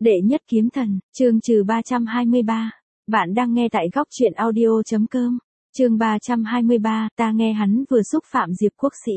Đệ nhất kiếm thần, chương trừ 323. Bạn đang nghe tại góc truyện audio.com. Chương 323, ta nghe hắn vừa xúc phạm Diệp Quốc Sĩ.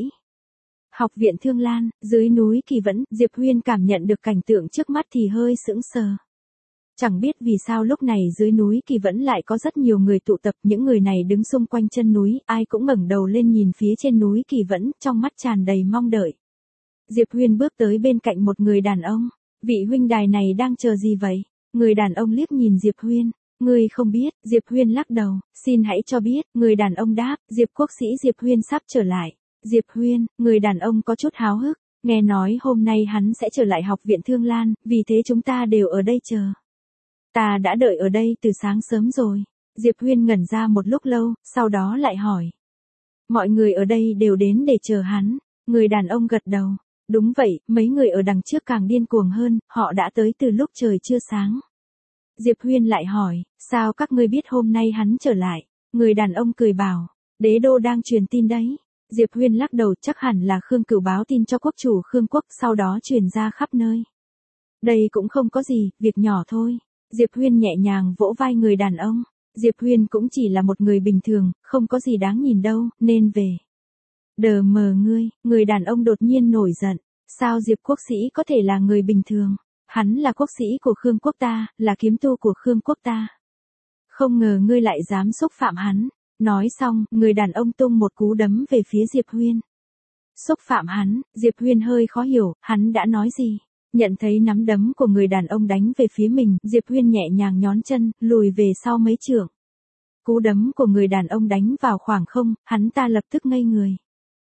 Học viện Thương Lan, dưới núi Kỳ Vẫn, Diệp Huyên cảm nhận được cảnh tượng trước mắt thì hơi sững sờ. Chẳng biết vì sao lúc này dưới núi Kỳ Vẫn lại có rất nhiều người tụ tập, những người này đứng xung quanh chân núi, ai cũng ngẩng đầu lên nhìn phía trên núi Kỳ Vẫn, trong mắt tràn đầy mong đợi. Diệp Huyên bước tới bên cạnh một người đàn ông. Vị huynh đài này đang chờ gì vậy? Người đàn ông liếc nhìn Diệp Huyên. Ngươi không biết, Diệp Huyên lắc đầu, xin hãy cho biết, người đàn ông đáp, Diệp Quốc Sĩ Diệp Huyên sắp trở lại. Diệp Huyên, người đàn ông có chút háo hức, nghe nói hôm nay hắn sẽ trở lại học viện Thương Lan, vì thế chúng ta đều ở đây chờ. Ta đã đợi ở đây từ sáng sớm rồi. Diệp Huyên ngẩn ra một lúc lâu, sau đó lại hỏi. Mọi người ở đây đều đến để chờ hắn. Người đàn ông gật đầu. Đúng vậy, mấy người ở đằng trước càng điên cuồng hơn, họ đã tới từ lúc trời chưa sáng. Diệp Huyên lại hỏi, sao các ngươi biết hôm nay hắn trở lại? Người đàn ông cười bảo, đế đô đang truyền tin đấy. Diệp Huyên lắc đầu, chắc hẳn là Khương Cửu báo tin cho quốc chủ Khương Quốc, sau đó truyền ra khắp nơi. Đây cũng không có gì, việc nhỏ thôi. Diệp Huyên nhẹ nhàng vỗ vai người đàn ông. Diệp Huyên cũng chỉ là một người bình thường, không có gì đáng nhìn đâu, nên về. Đờ mờ ngươi, người đàn ông đột nhiên nổi giận. Sao Diệp Quốc Sĩ có thể là người bình thường? Hắn là quốc sĩ của Khương Quốc ta, là kiếm tu của Khương Quốc ta. Không ngờ ngươi lại dám xúc phạm hắn. Nói xong, người đàn ông tung một cú đấm về phía Diệp Huyên. Xúc phạm hắn, Diệp Huyên hơi khó hiểu, hắn đã nói gì? Nhận thấy nắm đấm của người đàn ông đánh về phía mình, Diệp Huyên nhẹ nhàng nhón chân, lùi về sau mấy trượng. Cú đấm của người đàn ông đánh vào khoảng không, hắn ta lập tức ngây người.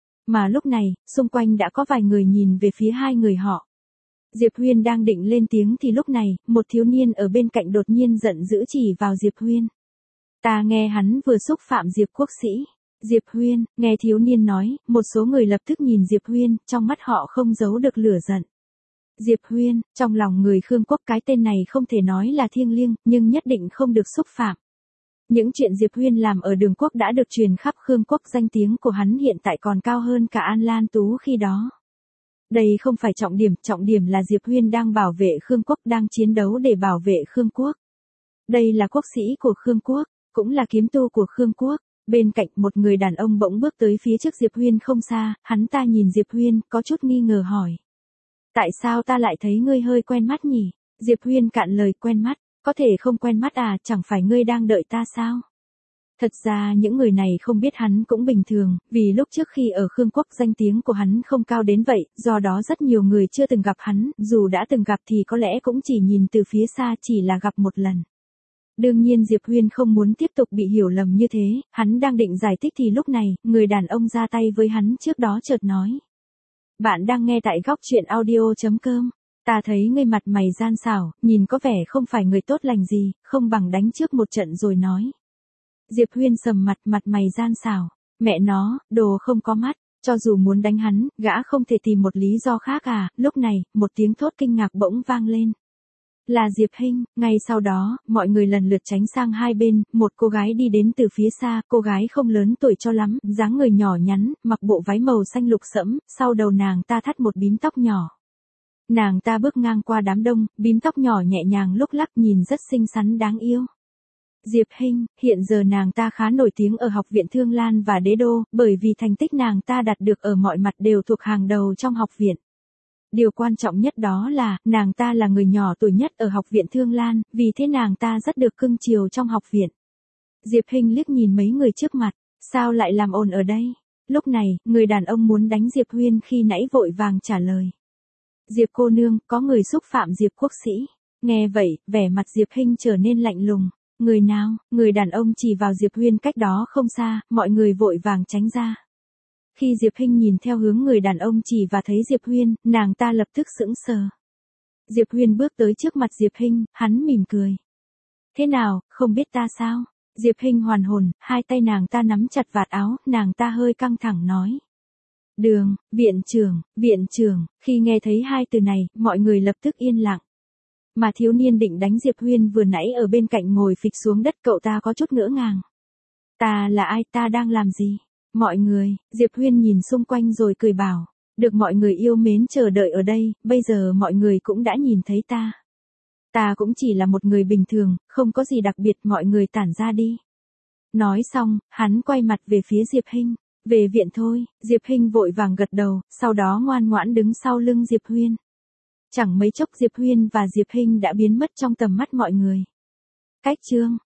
Mà lúc này, xung quanh đã có vài người nhìn về phía hai người họ. Diệp Huyên đang định lên tiếng thì lúc này, một thiếu niên ở bên cạnh đột nhiên giận dữ chỉ vào Diệp Huyên. Ta nghe hắn vừa xúc phạm Diệp Quốc Sĩ. Diệp Huyên, nghe thiếu niên nói, một số người lập tức nhìn Diệp Huyên, trong mắt họ không giấu được lửa giận. Diệp Huyên, trong lòng người Khương Quốc cái tên này không thể nói là thiêng liêng, nhưng nhất định không được xúc phạm. Những chuyện Diệp Huyên làm ở Đường Quốc đã được truyền khắp Khương Quốc, danh tiếng của hắn hiện tại còn cao hơn cả An Lan Tú khi đó. Đây không phải trọng điểm là Diệp Huyên đang bảo vệ Khương Quốc, đang chiến đấu để bảo vệ Khương Quốc. Đây là quốc sĩ của Khương Quốc, cũng là kiếm tu của Khương Quốc. Bên cạnh một người đàn ông bỗng bước tới phía trước Diệp Huyên không xa, hắn ta nhìn Diệp Huyên, có chút nghi ngờ hỏi. Tại sao ta lại thấy ngươi hơi quen mắt nhỉ? Diệp Huyên cạn lời, quen mắt. Có thể không quen mắt à, chẳng phải ngươi đang đợi ta sao? Thật ra những người này không biết hắn cũng bình thường, vì lúc trước khi ở Khương Quốc danh tiếng của hắn không cao đến vậy, do đó rất nhiều người chưa từng gặp hắn, dù đã từng gặp thì có lẽ cũng chỉ nhìn từ phía xa, chỉ là gặp một lần. Đương nhiên Diệp Huyên không muốn tiếp tục bị hiểu lầm như thế, hắn đang định giải thích thì lúc này, người đàn ông ra tay với hắn trước đó chợt nói. Bạn đang nghe tại góc truyện audio.com. Ta thấy ngươi mặt mày gian xảo, nhìn có vẻ không phải người tốt lành gì, không bằng đánh trước một trận rồi nói. Diệp Huyên sầm mặt mày gian xảo. Mẹ nó, đồ không có mắt, cho dù muốn đánh hắn, gã không thể tìm một lý do khác à. Lúc này, một tiếng thốt kinh ngạc bỗng vang lên. Là Diệp Hinh. Ngay sau đó, mọi người lần lượt tránh sang hai bên, một cô gái đi đến từ phía xa, cô gái không lớn tuổi cho lắm, dáng người nhỏ nhắn, mặc bộ váy màu xanh lục sẫm, sau đầu nàng ta thắt một bím tóc nhỏ. Nàng ta bước ngang qua đám đông, bím tóc nhỏ nhẹ nhàng lúc lắc nhìn rất xinh xắn đáng yêu. Diệp Hinh, hiện giờ nàng ta khá nổi tiếng ở học viện Thương Lan và Đế Đô, bởi vì thành tích nàng ta đạt được ở mọi mặt đều thuộc hàng đầu trong học viện. Điều quan trọng nhất đó là, nàng ta là người nhỏ tuổi nhất ở học viện Thương Lan, vì thế nàng ta rất được cưng chiều trong học viện. Diệp Hinh liếc nhìn mấy người trước mặt, sao lại làm ồn ở đây? Lúc này, người đàn ông muốn đánh Diệp Huyên khi nãy vội vàng trả lời. Diệp cô nương, có người xúc phạm Diệp Quốc Sĩ. Nghe vậy, vẻ mặt Diệp Hinh trở nên lạnh lùng. Người nào? Người đàn ông chỉ vào Diệp Huyên cách đó không xa, mọi người vội vàng tránh ra. Khi Diệp Hinh nhìn theo hướng người đàn ông chỉ và thấy Diệp Huyên, nàng ta lập tức sững sờ. Diệp Huyên bước tới trước mặt Diệp Hinh, hắn mỉm cười. Thế nào, không biết ta sao? Diệp Hinh hoàn hồn, hai tay nàng ta nắm chặt vạt áo, nàng ta hơi căng thẳng nói. Viện trưởng, khi nghe thấy hai từ này, mọi người lập tức yên lặng. Mà thiếu niên định đánh Diệp Huyên vừa nãy ở bên cạnh ngồi phịch xuống đất, cậu ta có chút ngỡ ngàng. Ta là ai, ta đang làm gì? Mọi người, Diệp Huyên nhìn xung quanh rồi cười bảo. Được mọi người yêu mến chờ đợi ở đây, bây giờ mọi người cũng đã nhìn thấy ta. Ta cũng chỉ là một người bình thường, không có gì đặc biệt, mọi người tản ra đi. Nói xong, hắn quay mặt về phía Diệp Hinh. Về viện thôi, Diệp Hinh vội vàng gật đầu, sau đó ngoan ngoãn đứng sau lưng Diệp Huyên. Chẳng mấy chốc Diệp Huyên và Diệp Hinh đã biến mất trong tầm mắt mọi người. Cách chương